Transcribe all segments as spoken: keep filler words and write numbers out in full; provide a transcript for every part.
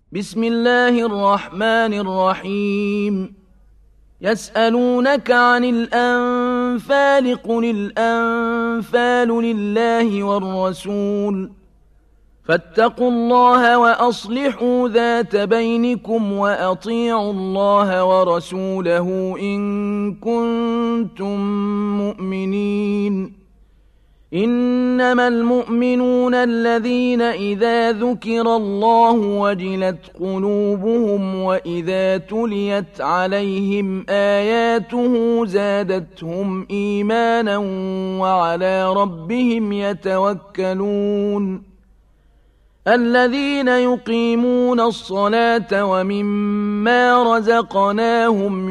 بسم الله الرحمن الرحيم يسألونك عن الأنفال قل الأنفال لله والرسول فاتقوا الله وأصلحوا ذات بينكم وأطيعوا الله ورسوله إن كنتم مؤمنين إنما المؤمنون الذين إذا ذكر الله وجلت قلوبهم وإذا تليت عليهم آياته زادتهم إيمانا وعلى ربهم يتوكلون الذين يقيمون الصلاة ومما رزقناهم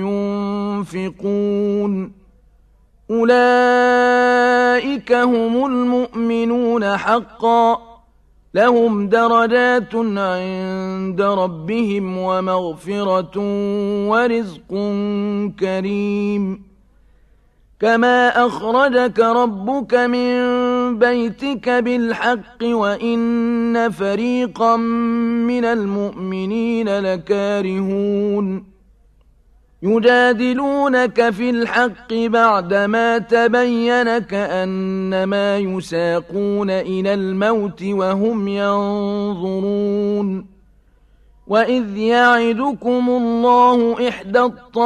ينفقون أولئك هم المؤمنون حقا لهم درجات عند ربهم ومغفرة ورزق كريم كما أخرجك ربك من بيتك بالحق وإن فريقا من المؤمنين لكارهون يجادلونك في الحق بعدما تبين كأنما يساقون إلى الموت وهم ينظرون وإذ يعدكم الله إحدى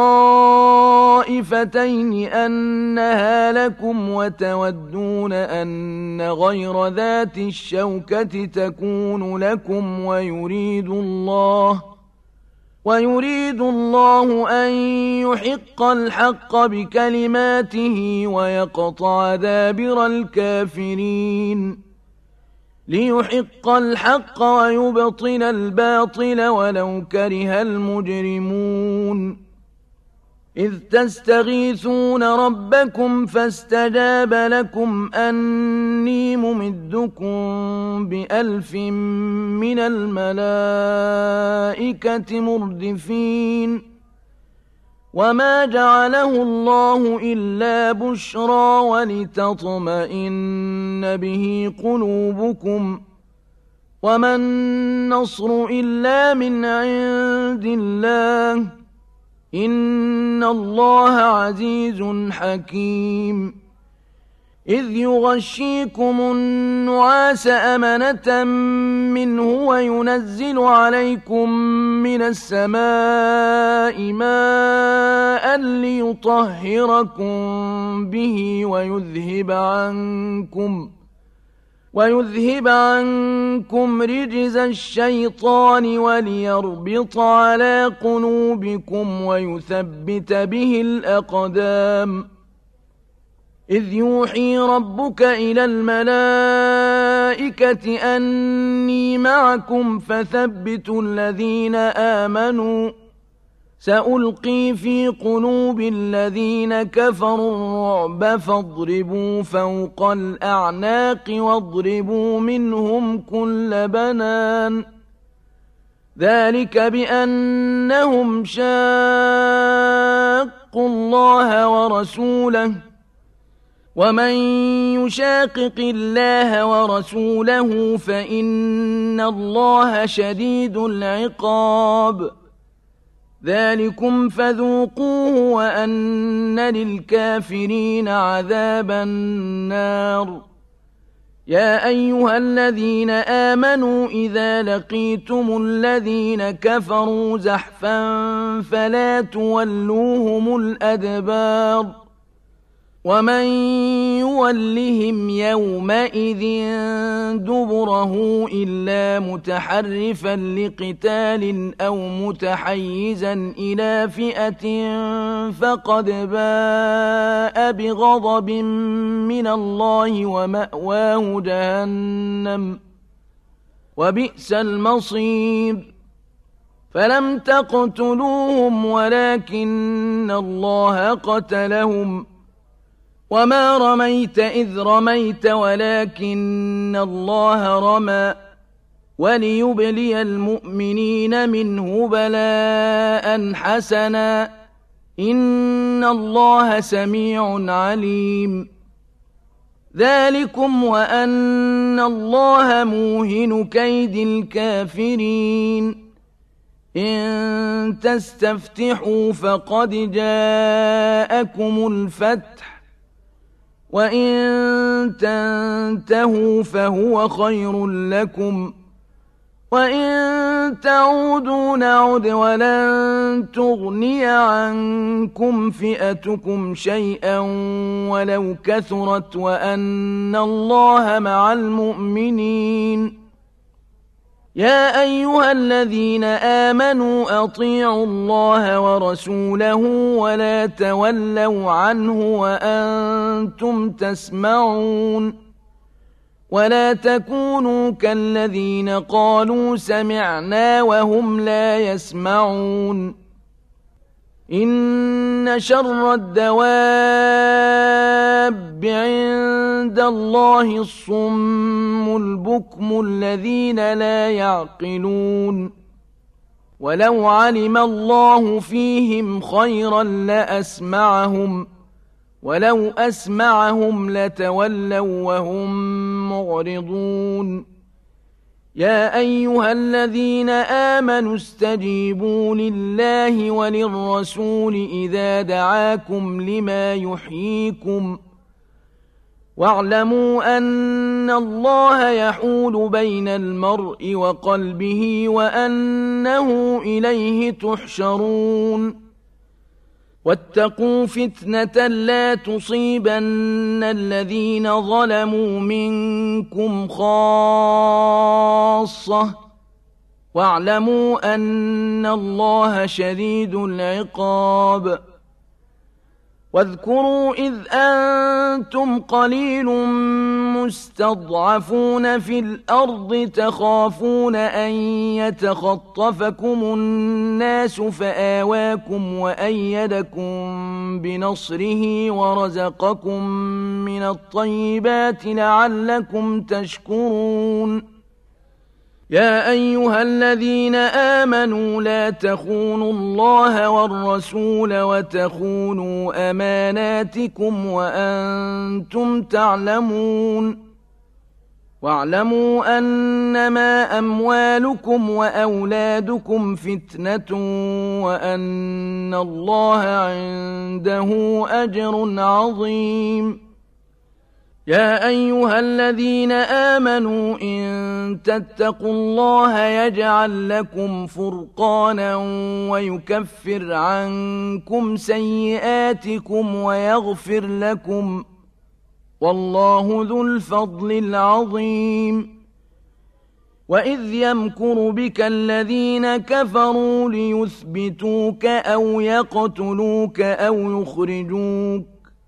الطائفتين أنها لكم وتودون أن غير ذات الشوكة تكون لكم ويريد الله ويريد الله أن يحق الحق بكلماته ويقطع دابر الكافرين ليحق الحق ويبطل الباطل ولو كره المجرمون إذ تستغيثون ربكم فاستجاب لكم أني ممدكم بألف من الملائكة مردفين وما جعله الله إلا بشرى ولتطمئن به قلوبكم وما النصر إلا من عند الله إن الله عزيز حكيم إذ يغشيكم النعاس أمنة منه وينزل عليكم من السماء ماء ليطهركم به ويذهب عنكم ويذهب عنكم رجز الشيطان وليربط على قلوبكم ويثبت به الأقدام إذ يوحي ربك إلى الملائكة أني معكم فثبتوا الذين آمنوا سألقي في قلوب الذين كفروا الرعب فاضربوا فوق الأعناق واضربوا منهم كل بنان ذلك بأنهم شاقوا الله ورسوله ومن يشاقق الله ورسوله فإن الله شديد العقاب ذلكم فذوقوه وأن للكافرين عذاب النار يا أيها الذين آمنوا إذا لقيتم الذين كفروا زحفا فلا تولوهم الأدبار ومن يولهم يومئذ دبره إلا متحرفا لقتال أو متحيزا إلى فئة فقد باء بغضب من الله ومأواه جهنم وبئس المصير فلم تقتلوهم ولكن الله قتلهم وما رميت إذ رميت ولكن الله رمى وليبلي المؤمنين منه بلاء حسنا إن الله سميع عليم ذلكم وأن الله موهن كيد الكافرين إن تستفتحوا فقد جاءكم الفتح وإن تنتهوا فهو خير لكم وإن تعودوا نعد ولن تغني عنكم فئتكم شيئا ولو كثرت وأن الله مع المؤمنين. يا أيها الذين آمنوا أطيعوا الله ورسوله ولا تولوا عنه وأنتم تسمعون ولا تكونوا كالذين قالوا سمعنا وهم لا يسمعون. إن شر الدواب عند الله الصم البكم الذين لا يعقلون. ولو علم الله فيهم خيرا لأسمعهم ولو أسمعهم لتولوا وهم معرضون. يا أيها الذين آمنوا استجيبوا لله وللرسول إذا دعاكم لما يحييكم واعلموا أن الله يحول بين المرء وقلبه وأنه إليه تحشرون. واتقوا فتنة لا تصيبن الذين ظلموا منكم خاصة واعلموا أن الله شديد العقاب. واذكروا إذ أنتم قليل مستضعفون في الأرض تخافون أن يتخطفكم الناس فآواكم وأيدكم بنصره ورزقكم من الطيبات لعلكم تشكرون. يا أيها الذين آمنوا لا تخونوا الله والرسول وتخونوا أماناتكم وأنتم تعلمون. واعلموا أنما أموالكم وأولادكم فتنة وأن الله عنده أجر عظيم. يا أيها الذين آمنوا إن تتقوا الله يجعل لكم فرقانا ويكفر عنكم سيئاتكم ويغفر لكم والله ذو الفضل العظيم. وإذ يمكر بك الذين كفروا ليثبتوك أو يقتلوك أو يخرجوك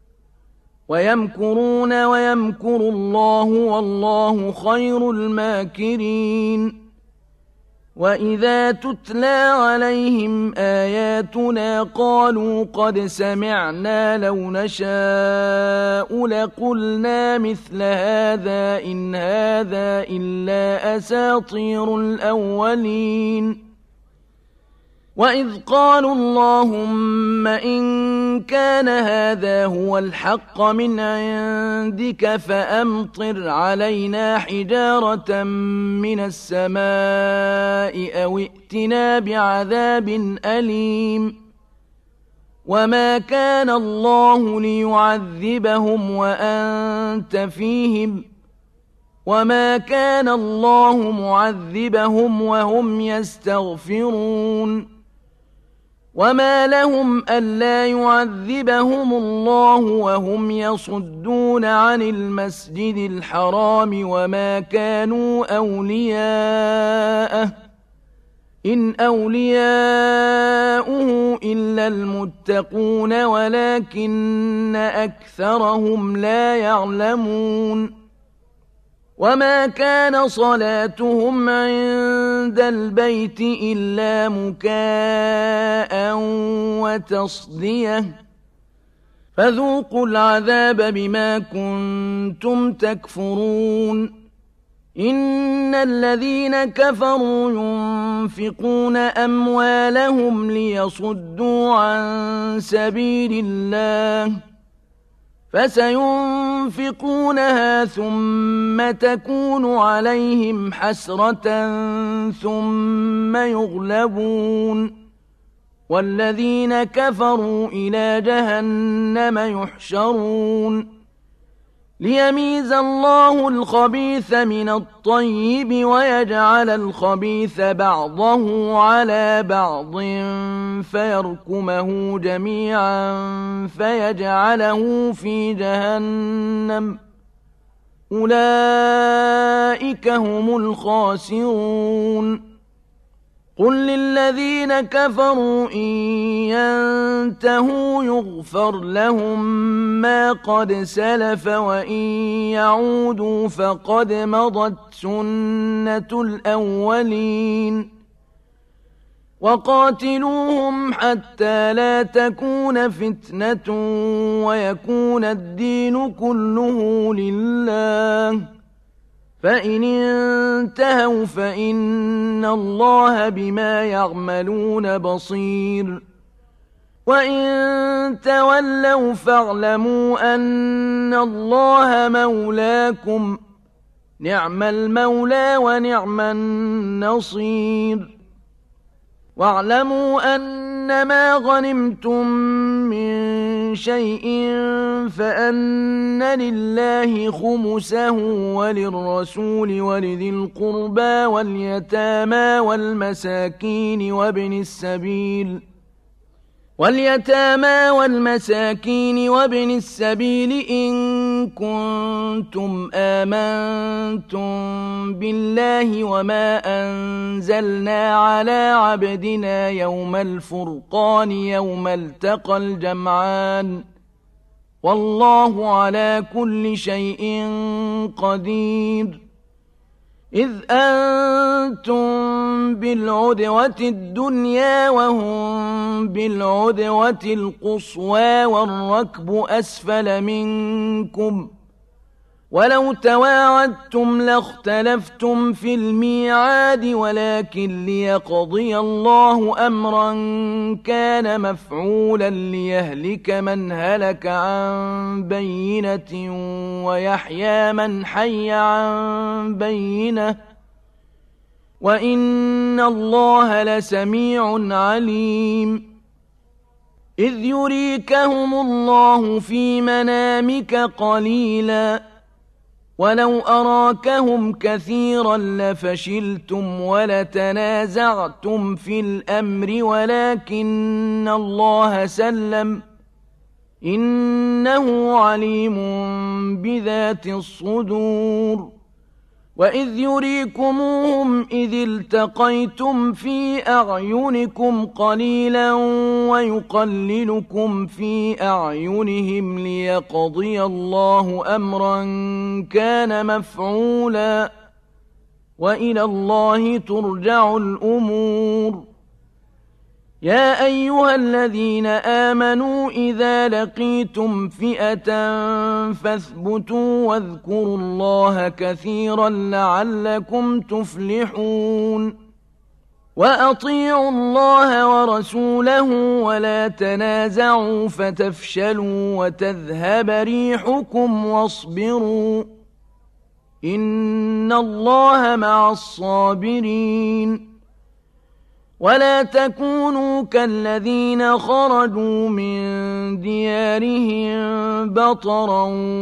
ويمكرون ويمكر الله والله خير الماكرين. وإذا تتلى عليهم آياتنا قالوا قد سمعنا لو نشاء لقلنا مثل هذا إن هذا إلا أساطير الأولين. وإذ قالوا اللهم إن كان هذا هو الحق من عندك فأمطر علينا حجارة من السماء أو ائتنا بعذاب أليم. وما كان الله ليعذبهم وأنت فيهم وما كان الله معذبهم وهم يستغفرون. وما لهم ألا يعذبهم الله وهم يصدون عن المسجد الحرام وما كانوا أولياءه إن أولياؤه إلا المتقون ولكن أكثرهم لا يعلمون. وما كان صلاتهم عند البيت إلا مكاء وتصدية فذوقوا العذاب بما كنتم تكفرون. إن الذين كفروا ينفقون أموالهم ليصدوا عن سبيل الله فسينفقونها ثم تكون عليهم حسرة ثم يغلبون والذين كفروا إلى جهنم يحشرون ليميز الله الخبيث من الطيب ويجعل الخبيث بعضه على بعض فيركمه جميعا فيجعله في جهنم أولئك هم الخاسرون قل للذين كفروا إن ينتهوا يغفر لهم ما قد سلف وإن يعودوا فقد مضت سنة الأولين وقاتلوهم حتى لا تكون فتنة ويكون الدين كله لله فإن انتهوا فإن الله بما يعملون بصير وإن تولوا فاعلموا أن الله مولاكم نعم المولى ونعم النصير واعلموا أنما غنمتم من شيء فأن لله خمسه وللرسول ولذي القربى واليتامى والمساكين وابن السبيل واليتامى والمساكين وابن السبيل إن كنتم آمنتم بالله وما أنزلنا على عبدنا يوم الفرقان يوم التقى الجمعان والله على كل شيء قدير إذ أنتم بالعدوة الدنيا وهم بالعدوة القصوى والركب أسفل منكم ولو تواعدتم لاختلفتم في الميعاد ولكن ليقضي الله أمرا كان مفعولا ليهلك من هلك عن بينة ويحيى من حي عن بينة وإن الله لسميع عليم إذ يريكهم الله في منامك قليلا ولو أراكهم كثيرا لفشلتم ولتنازعتم في الأمر ولكن الله سلم إنه عليم بذات الصدور وإذ يريكموهم إذ التقيتم في أعينكم قليلا ويقللكم في أعينهم ليقضي الله أمرا كان مفعولا وإلى الله ترجع الأمور يا أيها الذين آمنوا إذا لقيتم فئة فاثبتوا واذكروا الله كثيرا لعلكم تفلحون وأطيعوا الله ورسوله ولا تنازعوا فتفشلوا وتذهب ريحكم واصبروا إن الله مع الصابرين ولا تكونوا كالذين خرجوا من ديارهم بطرا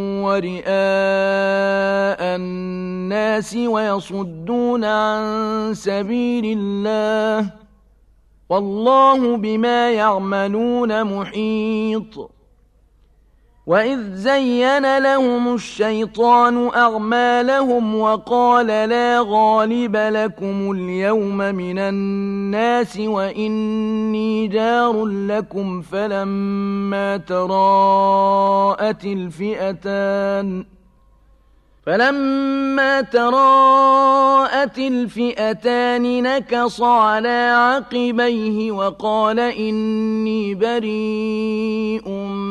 ورئاء الناس ويصدون عن سبيل الله والله بما يعملون محيط وإذ زين لهم الشيطان أعمالهم وقال لا غالب لكم اليوم من الناس وإني جار لكم فلما تراءت الفئتان فلما تراءت الفئتان نكص على عقبيه وقال إني بريء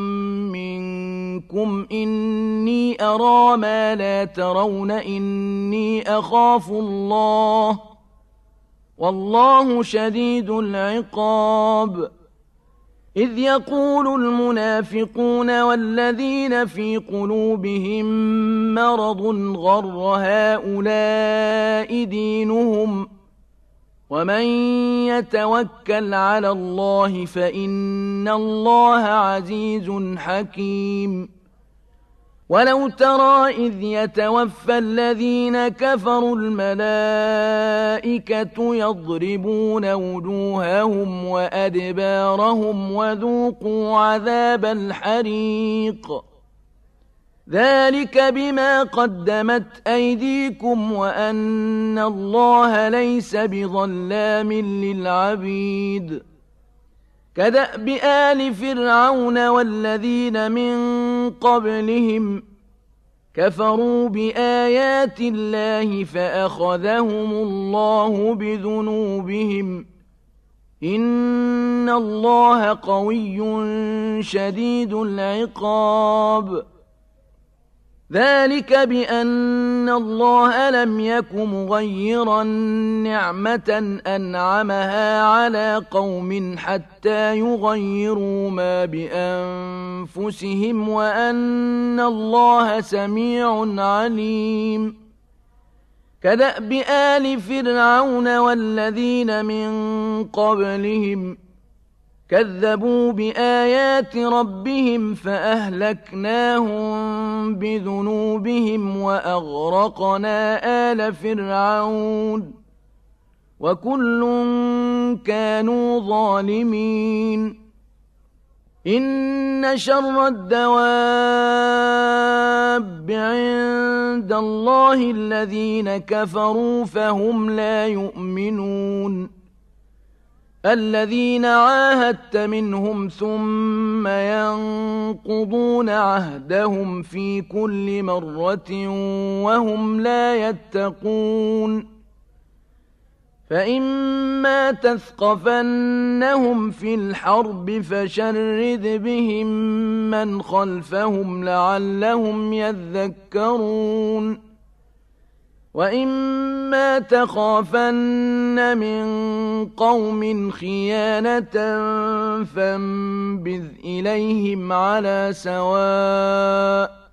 منكم إني أرى ما لا ترون إني أخاف الله والله شديد العقاب إذ يقول المنافقون والذين في قلوبهم مرض غر هؤلاء دينهم ومن يتوكل على الله فإن الله عزيز حكيم ولو ترى إذ يتوفى الذين كفروا الملائكة يضربون وجوههم وأدبارهم وذوقوا عذاب الحريق ذلك بما قدمت أيديكم وأن الله ليس بظلام للعبيد كدأب آل فرعون والذين من قبلهم كفروا بآيات الله فأخذهم الله بذنوبهم إن الله قوي شديد العقاب ذلك بأن الله لم يك مغيرا نعمة أنعمها على قوم حتى يغيروا ما بأنفسهم وأن الله سميع عليم كدأب آل فرعون والذين من قبلهم كذبوا بآيات ربهم فأهلكناهم بذنوبهم وأغرقنا آل فرعون وكل كانوا ظالمين إن شر الدواب عند الله الذين كفروا فهم لا يؤمنون الذين عاهدت منهم ثم ينقضون عهدهم في كل مرة وهم لا يتقون فإما تثقفنهم في الحرب فشرد بهم من خلفهم لعلهم يذكرون وإما تخافن من قوم خيانة فانبذ إليهم على سواء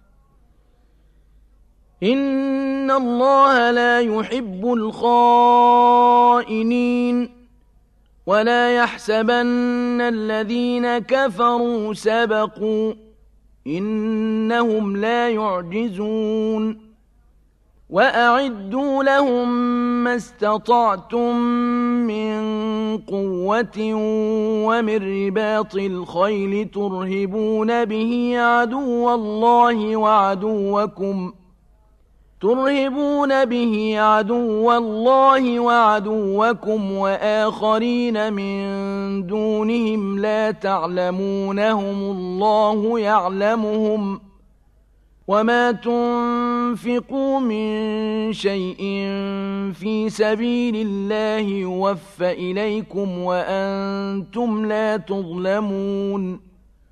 إن الله لا يحب الخائنين ولا يحسبن الذين كفروا سبقوا إنهم لا يعجزون وأعدوا لهم ما استطعتم من قوة ومن رباط الخيل ترهبون به عدو الله وعدوكم ترهبون به عدو الله وعدوكم وآخرين من دونهم لا تعلمونهم الله يعلمهم وما تنفقوا من شيء في سبيل الله يوفى إليكم وأنتم لا تظلمون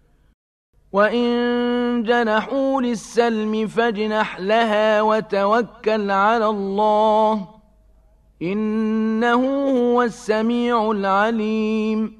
وإن جنحوا للسلم فاجنح لها وتوكل على الله إنه هو السميع العليم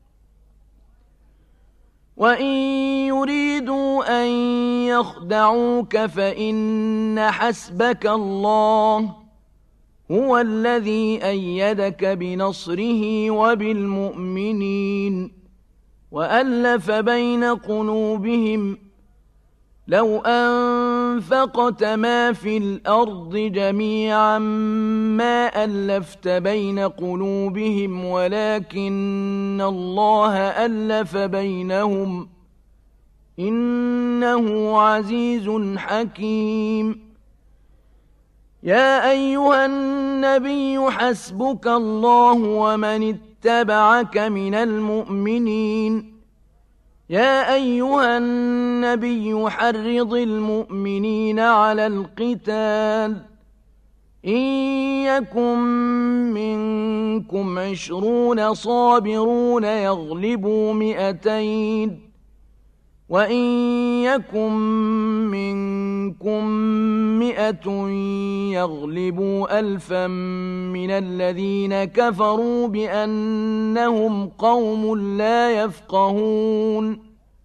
وإن يريدوا أن يخدعوك فإن حسبك الله هو الذي أيدك بنصره وبالمؤمنين وألف بين قلوبهم لو أنفقت ما في الأرض جميعا ما ألفت بين قلوبهم ولكن الله ألف بينهم إنه عزيز حكيم يا أيها النبي حسبك الله ومن اتبعك من المؤمنين يا أيها النبي حرض المؤمنين على القتال إن يكن منكم عشرون صابرون يغلبوا مئتين وإن يكن منكم مئة يغلبوا ألفا من الذين كفروا بأنهم قوم لا يفقهون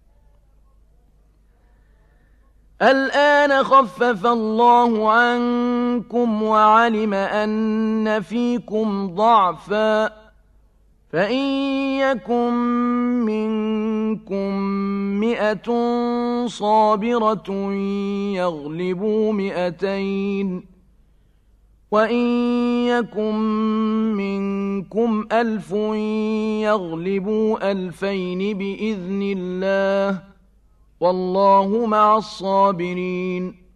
الآن خفف الله عنكم وعلم أن فيكم ضعفا فإن يكن منكم مئة صابرة يغلبوا مئتين وإن يكن منكم ألف يغلبوا ألفين بإذن الله والله مع الصابرين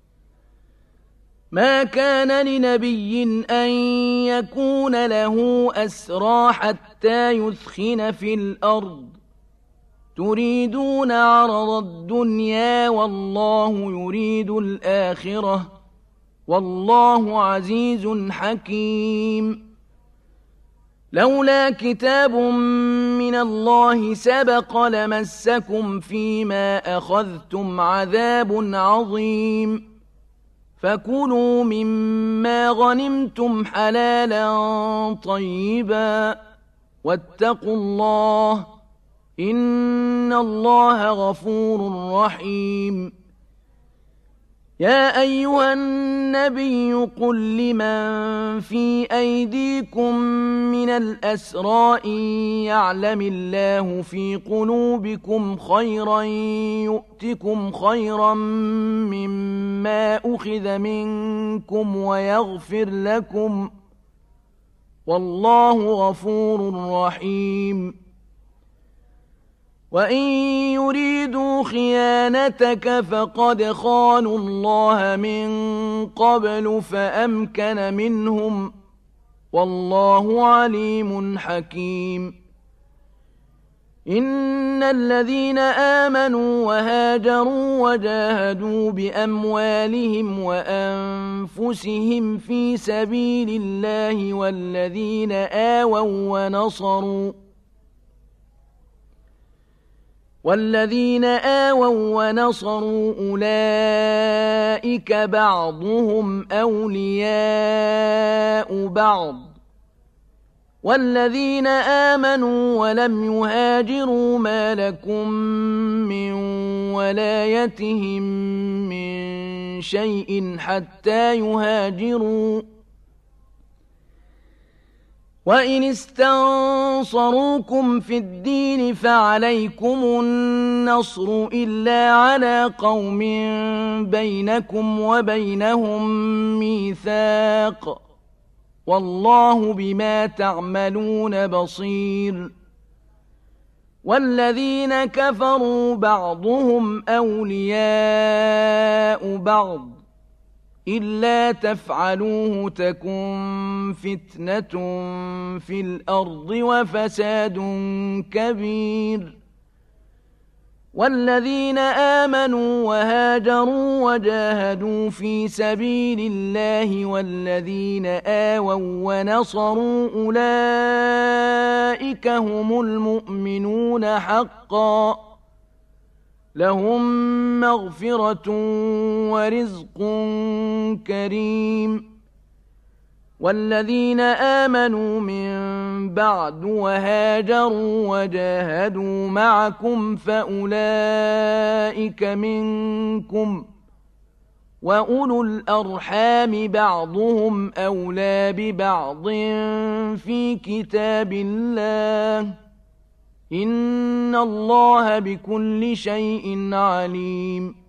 ما كان لنبي أن يكون له أسرى حتى يثخن في الأرض تريدون عرض الدنيا والله يريد الآخرة والله عزيز حكيم لولا كتاب من الله سبق لمسكم فيما أخذتم عذاب عظيم فكلوا مما غنمتم حلالا طيبا واتقوا الله إن الله غفور رحيم يا أيها النبي قل لمن في أيديكم من الأسرى إن يعلم الله في قلوبكم خيرا يؤتكم خيرا مما أخذ منكم ويغفر لكم والله غفور رحيم وإن يريدوا خيانتك فقد خانوا الله من قبل فأمكن منهم والله عليم حكيم إن الذين آمنوا وهاجروا وجاهدوا بأموالهم وأنفسهم في سبيل الله والذين آووا ونصروا والذين آووا ونصروا أولئك بعضهم أولياء بعض والذين آمنوا ولم يهاجروا ما لكم من ولايتهم من شيء حتى يهاجروا وإن استنصروكم في الدين فعليكم النصر إلا على قوم بينكم وبينهم ميثاق والله بما تعملون بصير والذين كفروا بعضهم أولياء بعض إلا تفعلوه تكن فتنة في الأرض وفساد كبير والذين آمنوا وهاجروا وجاهدوا في سبيل الله والذين آووا ونصروا أولئك هم المؤمنون حقا لهم مغفرة ورزق كريم والذين آمنوا من بعد وهاجروا وجاهدوا معكم فأولئك منكم وأولو الأرحام بعضهم أولى ببعض في كتاب الله إن الله بكل شيء عليم